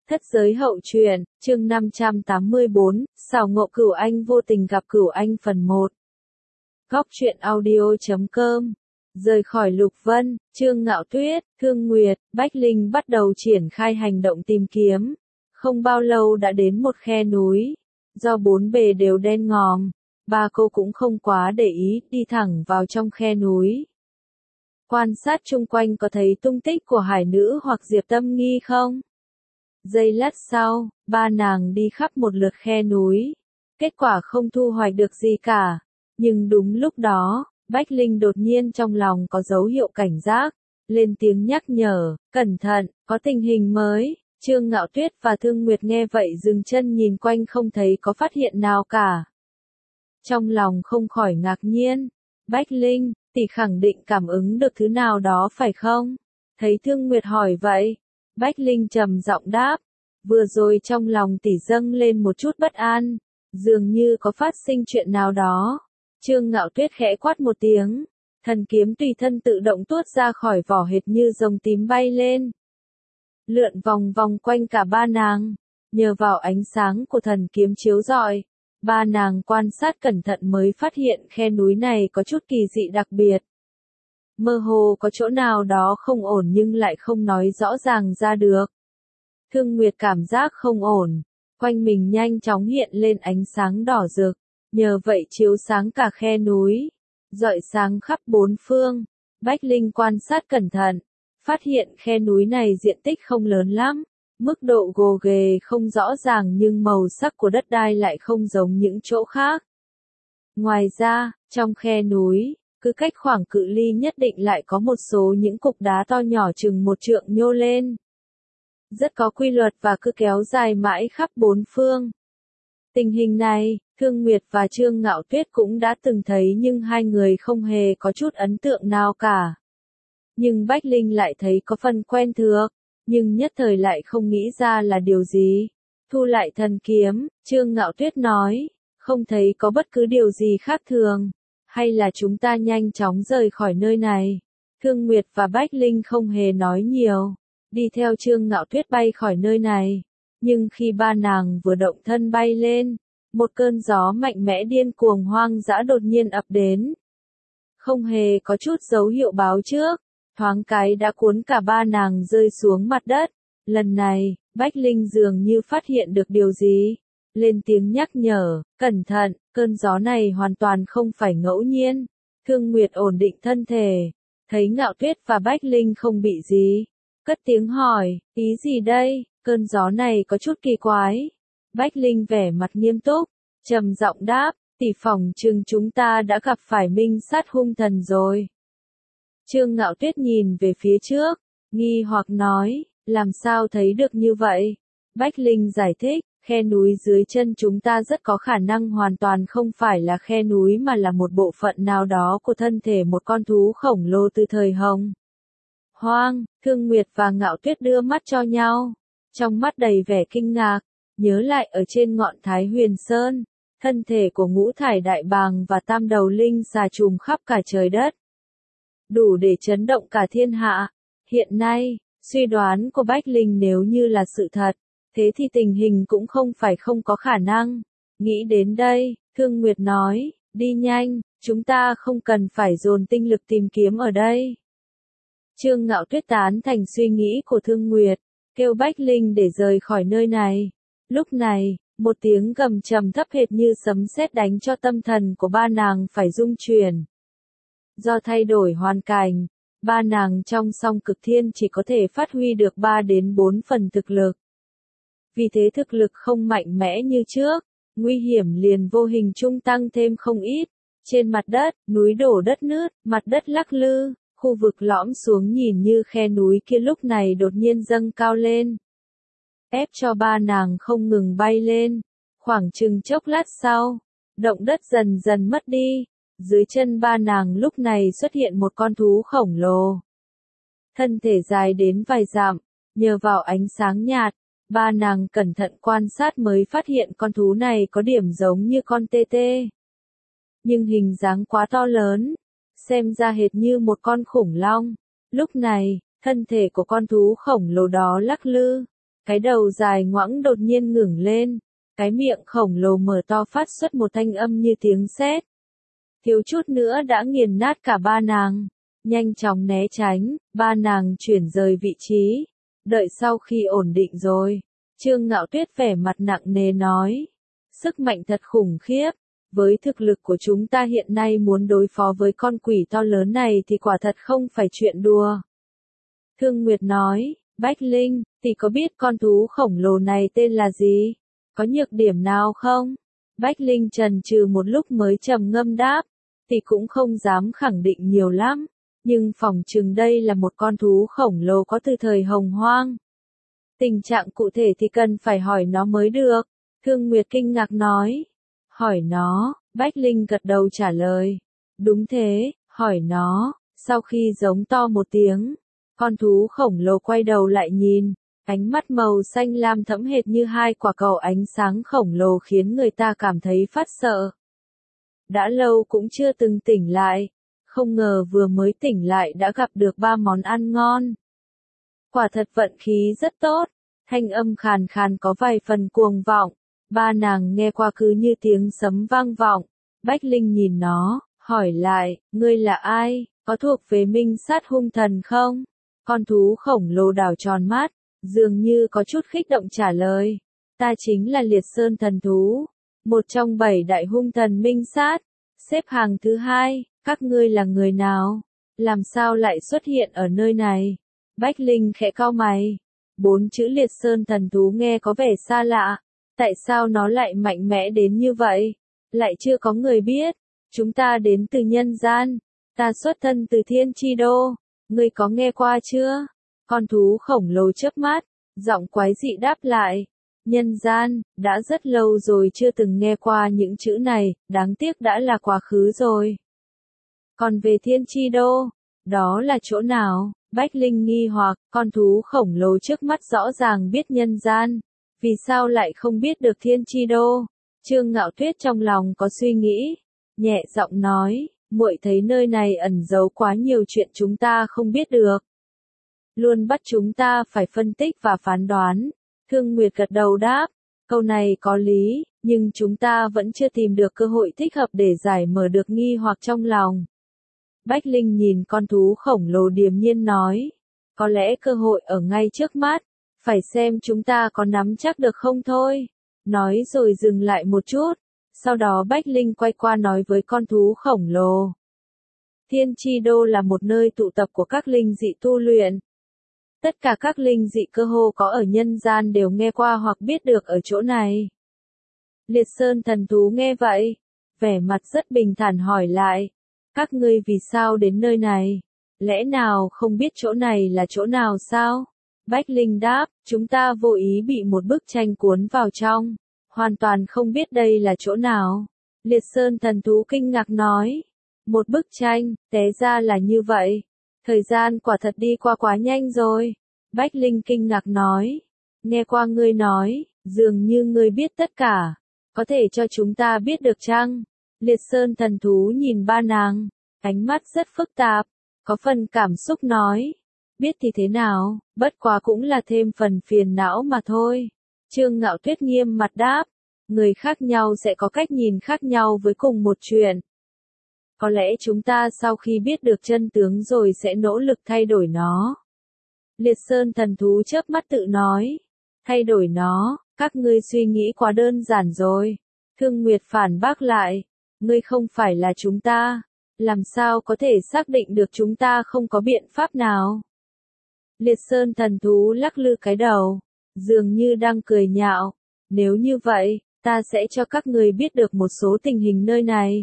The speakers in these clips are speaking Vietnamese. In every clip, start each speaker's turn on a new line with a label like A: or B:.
A: Thất giới hậu truyện, chương 584, xảo ngộ Cửu Anh vô tình gặp Cửu Anh phần 1. Góc truyện audio.com. Rời khỏi Lục Vân, Trương Ngạo Tuyết, Thương Nguyệt, Bách Linh bắt đầu triển khai hành động tìm kiếm. Không bao lâu đã đến một khe núi. Do bốn bề đều đen ngòm, ba cô cũng không quá để ý, đi thẳng vào trong khe núi. Quan sát chung quanh có thấy tung tích của hải nữ hoặc Diệp Tâm Nghi không? Giây lát sau, ba nàng đi khắp một lượt khe núi. Kết quả không thu hoạch được gì cả. Nhưng đúng lúc đó, Bách Linh đột nhiên trong lòng có dấu hiệu cảnh giác. Lên tiếng nhắc nhở, cẩn thận, có tình hình mới. Trương Ngạo Tuyết và Thương Nguyệt nghe vậy dừng chân nhìn quanh không thấy có phát hiện nào cả. Trong lòng không khỏi ngạc nhiên. Bách Linh, tỷ khẳng định cảm ứng được thứ nào đó phải không? Thấy Thương Nguyệt hỏi vậy. Bách Linh trầm giọng đáp, vừa rồi trong lòng tỷ dâng lên một chút bất an, dường như có phát sinh chuyện nào đó. Trương Ngạo Tuyết khẽ quát một tiếng, thần kiếm tùy thân tự động tuốt ra khỏi vỏ hệt như rồng tím bay lên. Lượn vòng vòng quanh cả ba nàng, nhờ vào ánh sáng của thần kiếm chiếu rọi, ba nàng quan sát cẩn thận mới phát hiện khe núi này có chút kỳ dị đặc biệt. Mơ hồ có chỗ nào đó không ổn nhưng lại không nói rõ ràng ra được. Thương Nguyệt cảm giác không ổn, quanh mình nhanh chóng hiện lên ánh sáng đỏ rực, nhờ vậy chiếu sáng cả khe núi, rọi sáng khắp bốn phương. Bách Linh quan sát cẩn thận, phát hiện khe núi này diện tích không lớn lắm, mức độ gồ ghề không rõ ràng nhưng màu sắc của đất đai lại không giống những chỗ khác. Ngoài ra, trong khe núi, cứ cách khoảng cự ly nhất định lại có một số những cục đá to nhỏ chừng một trượng nhô lên. Rất có quy luật và cứ kéo dài mãi khắp bốn phương. Tình hình này, Thương Nguyệt và Trương Ngạo Tuyết cũng đã từng thấy nhưng hai người không hề có chút ấn tượng nào cả. Nhưng Bách Linh lại thấy có phần quen thuộc, nhưng nhất thời lại không nghĩ ra là điều gì. Thu lại thần kiếm, Trương Ngạo Tuyết nói, không thấy có bất cứ điều gì khác thường. Hay là chúng ta nhanh chóng rời khỏi nơi này? Thương Nguyệt và Bách Linh không hề nói nhiều, đi theo Trương Ngạo Tuyết bay khỏi nơi này. Nhưng khi ba nàng vừa động thân bay lên, một cơn gió mạnh mẽ điên cuồng hoang dã đột nhiên ập đến. Không hề có chút dấu hiệu báo trước, thoáng cái đã cuốn cả ba nàng rơi xuống mặt đất. Lần này, Bách Linh dường như phát hiện được điều gì. Lên tiếng nhắc nhở, cẩn thận, cơn gió này hoàn toàn không phải ngẫu nhiên. Thương Nguyệt ổn định thân thể, thấy Ngạo Tuyết và Bách Linh không bị gì. Cất tiếng hỏi, ý gì đây, cơn gió này có chút kỳ quái. Bách Linh vẻ mặt nghiêm túc, trầm giọng đáp, tỷ phỏng chừng chúng ta đã gặp phải minh sát hung thần rồi. Trương Ngạo Tuyết nhìn về phía trước, nghi hoặc nói, làm sao thấy được như vậy? Bách Linh giải thích, khe núi dưới chân chúng ta rất có khả năng hoàn toàn không phải là khe núi mà là một bộ phận nào đó của thân thể một con thú khổng lồ từ thời Hồng Hoang. Thương Nguyệt và Ngạo Tuyết đưa mắt cho nhau, trong mắt đầy vẻ kinh ngạc, nhớ lại ở trên ngọn Thái Huyền Sơn, thân thể của ngũ thải đại bàng và tam đầu linh xà trùm khắp cả trời đất, đủ để chấn động cả thiên hạ. Hiện nay, suy đoán của Bách Linh nếu như là sự thật, thế thì tình hình cũng không phải không có khả năng. Nghĩ đến đây, Thương Nguyệt nói, đi nhanh, chúng ta không cần phải dồn tinh lực tìm kiếm ở đây. Trương Ngạo Tuyết tán thành suy nghĩ của Thương Nguyệt, kêu Bách Linh để rời khỏi nơi này. Lúc này, một tiếng gầm trầm thấp hệt như sấm sét đánh cho tâm thần của ba nàng phải rung chuyển. Do thay đổi hoàn cảnh, ba nàng trong song cực thiên chỉ có thể phát huy được 3 đến 4 phần thực lực. Vì thế thực lực không mạnh mẽ như trước, nguy hiểm liền vô hình trung tăng thêm không ít. Trên mặt đất, núi đổ đất nứt, mặt đất lắc lư, khu vực lõm xuống nhìn như khe núi kia lúc này đột nhiên dâng cao lên, ép cho ba nàng không ngừng bay lên. Khoảng chừng chốc lát sau, động đất dần dần mất đi, dưới chân ba nàng lúc này xuất hiện một con thú khổng lồ. Thân thể dài đến vài dặm, nhờ vào ánh sáng nhạt, ba nàng cẩn thận quan sát mới phát hiện con thú này có điểm giống như con tê tê. Nhưng hình dáng quá to lớn, xem ra hệt như một con khủng long. Lúc này, thân thể của con thú khổng lồ đó lắc lư, Cái đầu dài ngoãng đột nhiên ngẩng lên, cái miệng khổng lồ mở to phát xuất một thanh âm như tiếng sét. Thiếu chút nữa đã nghiền nát cả ba nàng. Nhanh chóng né tránh, ba nàng chuyển rời vị trí. Đợi sau khi ổn định rồi, Trương Ngạo Tuyết vẻ mặt nặng nề nói. Sức mạnh thật khủng khiếp. Với thực lực của chúng ta hiện nay muốn đối phó với con quỷ to lớn này thì quả thật không phải chuyện đùa. Thương Nguyệt nói, Bách Linh, tỷ có biết con thú khổng lồ này tên là gì? Có nhược điểm nào không? Bách Linh chần chừ một lúc mới trầm ngâm đáp, tỷ cũng không dám khẳng định nhiều lắm, nhưng phỏng chừng đây là một con thú khổng lồ có từ thời Hồng Hoang. Tình trạng cụ thể thì cần phải hỏi nó mới được. Thương Nguyệt kinh ngạc nói. Hỏi nó, Bách Linh gật đầu trả lời. Đúng thế, hỏi nó. Sau khi giống to một tiếng, con thú khổng lồ quay đầu lại nhìn, ánh mắt màu xanh lam thẫm hệt như hai quả cầu ánh sáng khổng lồ khiến người ta cảm thấy phát sợ. Đã lâu cũng chưa từng tỉnh lại, không ngờ vừa mới tỉnh lại đã gặp được ba món ăn ngon. Quả thật vận khí rất tốt, thanh âm khàn khàn có vài phần cuồng vọng, ba nàng nghe qua cứ như tiếng sấm vang vọng. Bách Linh nhìn nó, hỏi lại, ngươi là ai, có thuộc về Minh Sát hung thần không? Con thú khổng lồ đảo tròn mắt, dường như có chút kích động trả lời, ta chính là Liệt Sơn thần thú, một trong 7 đại hung thần Minh Sát, xếp hàng thứ 2, các ngươi là người nào? Làm sao lại xuất hiện ở nơi này? Bách Linh khẽ cau mày, 4 chữ Liệt Sơn thần thú nghe có vẻ xa lạ, tại sao nó lại mạnh mẽ đến như vậy? Lại chưa có người biết, chúng ta đến từ nhân gian, ta xuất thân từ Thiên Chi Đô, ngươi có nghe qua chưa? Con thú khổng lồ chớp mắt, giọng quái dị đáp lại, nhân gian, đã rất lâu rồi chưa từng nghe qua những chữ này, đáng tiếc đã là quá khứ rồi. Còn về Thiên Chi Đô, đó là chỗ nào? Bách Linh nghi hoặc, con thú khổng lồ trước mắt rõ ràng biết nhân gian, vì sao lại không biết được Thiên Chi Đô? Trương Ngạo Tuyết trong lòng có suy nghĩ, nhẹ giọng nói, muội thấy nơi này ẩn giấu quá nhiều chuyện chúng ta không biết được. Luôn bắt chúng ta phải phân tích và phán đoán. Thương Nguyệt gật đầu đáp, câu này có lý, nhưng chúng ta vẫn chưa tìm được cơ hội thích hợp để giải mở được nghi hoặc trong lòng. Bách Linh nhìn con thú khổng lồ điềm nhiên nói, có lẽ cơ hội ở ngay trước mắt, phải xem chúng ta có nắm chắc được không thôi. Nói rồi dừng lại một chút, sau đó Bách Linh quay qua nói với con thú khổng lồ. Thiên Chi Đô là một nơi tụ tập của các linh dị tu luyện. Tất cả các linh dị cơ hồ có ở nhân gian đều nghe qua hoặc biết được ở chỗ này. Liệt Sơn thần thú nghe vậy, vẻ mặt rất bình thản hỏi lại, các ngươi vì sao đến nơi này? Lẽ nào không biết chỗ này là chỗ nào sao? Bách Linh đáp, chúng ta vô ý bị một bức tranh cuốn vào trong, hoàn toàn không biết đây là chỗ nào. Liệt Sơn thần thú kinh ngạc nói, một bức tranh, té ra là như vậy. Thời gian quả thật đi qua quá nhanh rồi. Bách Linh kinh ngạc nói, nghe qua ngươi nói, dường như ngươi biết tất cả, có thể cho chúng ta biết được chăng? Liệt Sơn thần thú nhìn ba nàng, ánh mắt rất phức tạp, có phần cảm xúc nói, biết thì thế nào, bất quá cũng là thêm phần phiền não mà thôi. Trương Ngạo Tuyết nghiêm mặt đáp, người khác nhau sẽ có cách nhìn khác nhau với cùng một chuyện. Có lẽ chúng ta sau khi biết được chân tướng rồi sẽ nỗ lực thay đổi nó. Liệt Sơn thần thú chớp mắt tự nói, thay đổi nó, các ngươi suy nghĩ quá đơn giản rồi. Thương Nguyệt phản bác lại, ngươi không phải là chúng ta, làm sao có thể xác định được chúng ta không có biện pháp nào. Liệt Sơn thần thú lắc lư cái đầu, dường như đang cười nhạo, nếu như vậy, ta sẽ cho các ngươi biết được một số tình hình nơi này.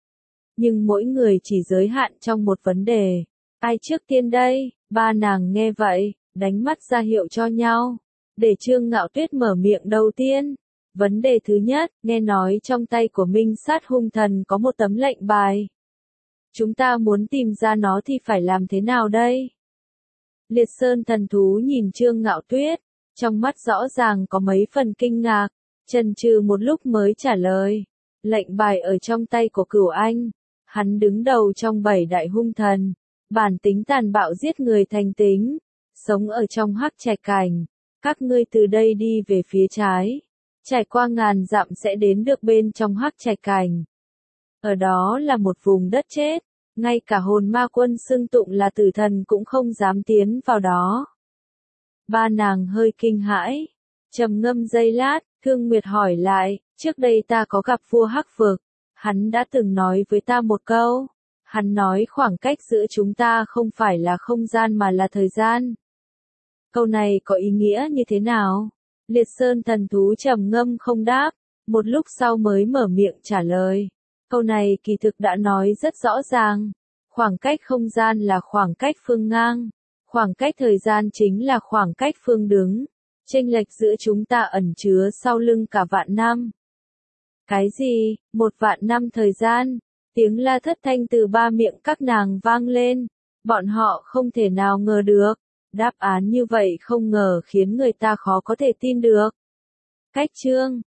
A: Nhưng mỗi người chỉ giới hạn trong một vấn đề. Ai trước tiên đây? Ba nàng nghe vậy, đánh mắt ra hiệu cho nhau. Để Trương Ngạo Tuyết mở miệng đầu tiên. Vấn đề thứ nhất, nghe nói trong tay của Minh Sát hung thần có một tấm lệnh bài. Chúng ta muốn tìm ra nó thì phải làm thế nào đây? Liệt Sơn thần thú nhìn Trương Ngạo Tuyết, trong mắt rõ ràng có mấy phần kinh ngạc, chần chừ một lúc mới trả lời. Lệnh bài ở trong tay của Cửu Anh. Hắn đứng đầu trong 7 đại hung thần, bản tính tàn bạo giết người thành tính, sống ở trong hắc trạch cảnh, Các ngươi từ đây đi về phía trái, trải qua ngàn dặm sẽ đến được bên trong Hắc Trạch Cảnh. Ở đó là một vùng đất chết, ngay cả hồn ma quân xưng tụng là tử thần cũng không dám tiến vào đó. Ba nàng hơi kinh hãi, trầm ngâm giây lát, Thương Nguyệt hỏi lại, trước đây ta có gặp vua Hắc Vực, hắn đã từng nói với ta một câu, hắn nói khoảng cách giữa chúng ta không phải là không gian mà là thời gian. Câu này có ý nghĩa như thế nào? Liệt Sơn thần thú trầm ngâm không đáp, một lúc sau mới mở miệng trả lời. Câu này kỳ thực đã nói rất rõ ràng, khoảng cách không gian là khoảng cách phương ngang, khoảng cách thời gian chính là khoảng cách phương đứng, chênh lệch giữa chúng ta ẩn chứa sau lưng cả vạn năm. Cái gì, 1.000.000 năm thời gian? Tiếng la thất thanh từ ba miệng các nàng vang lên, bọn họ không thể nào ngờ được, đáp án như vậy không ngờ khiến người ta khó có thể tin được. Cách chương